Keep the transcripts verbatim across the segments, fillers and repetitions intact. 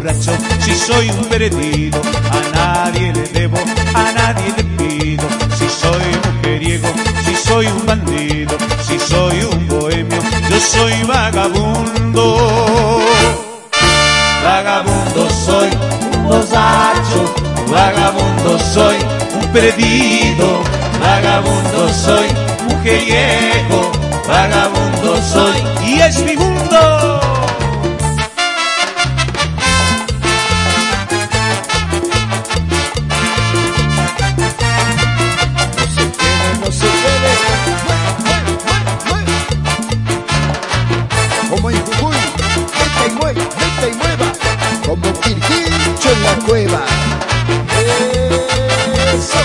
borracho, si soy un perdido, a nadie le debo, a nadie le pido. Si soy mujeriego, si soy un bandido, si soy un bohemio, yo soy vagabundo. Vagabundo soy, un borracho, vagabundo soy, un perdido, vagabundo soy, mujeriego, vagabundo soy, y es mi mundo. No se puede, como en Jujuy, meta y mueve, meta y mueva, como Quirquincho en la cueva. Eso.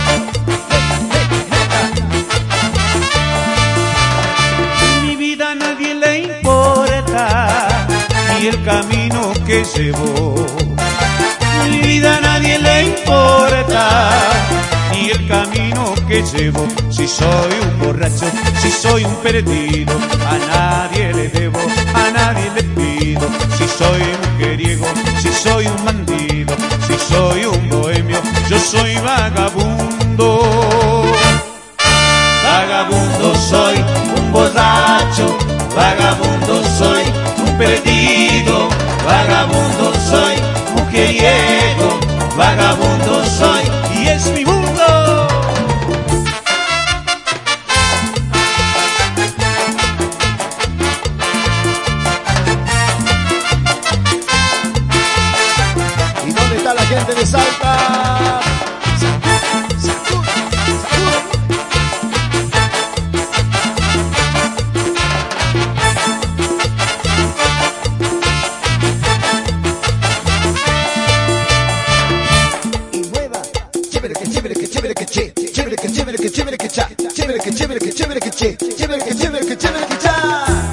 Mi vida a nadie le importa, ni el camino que llevó. Mi vida a nadie le importa, ni el camino que llevo. Si soy un borracho, si soy un perdido, a nadie le debo, a nadie le pido. Si soy mujeriego, si soy un bandido, si soy un bohemio, yo soy vagabundo. Vagabundo soy, un borracho, vagabundo soy, un perdido, vagabundo soy, mujeriego, vagabundo soy, y es mi mundo. ¿Y dónde está la gente de Salta?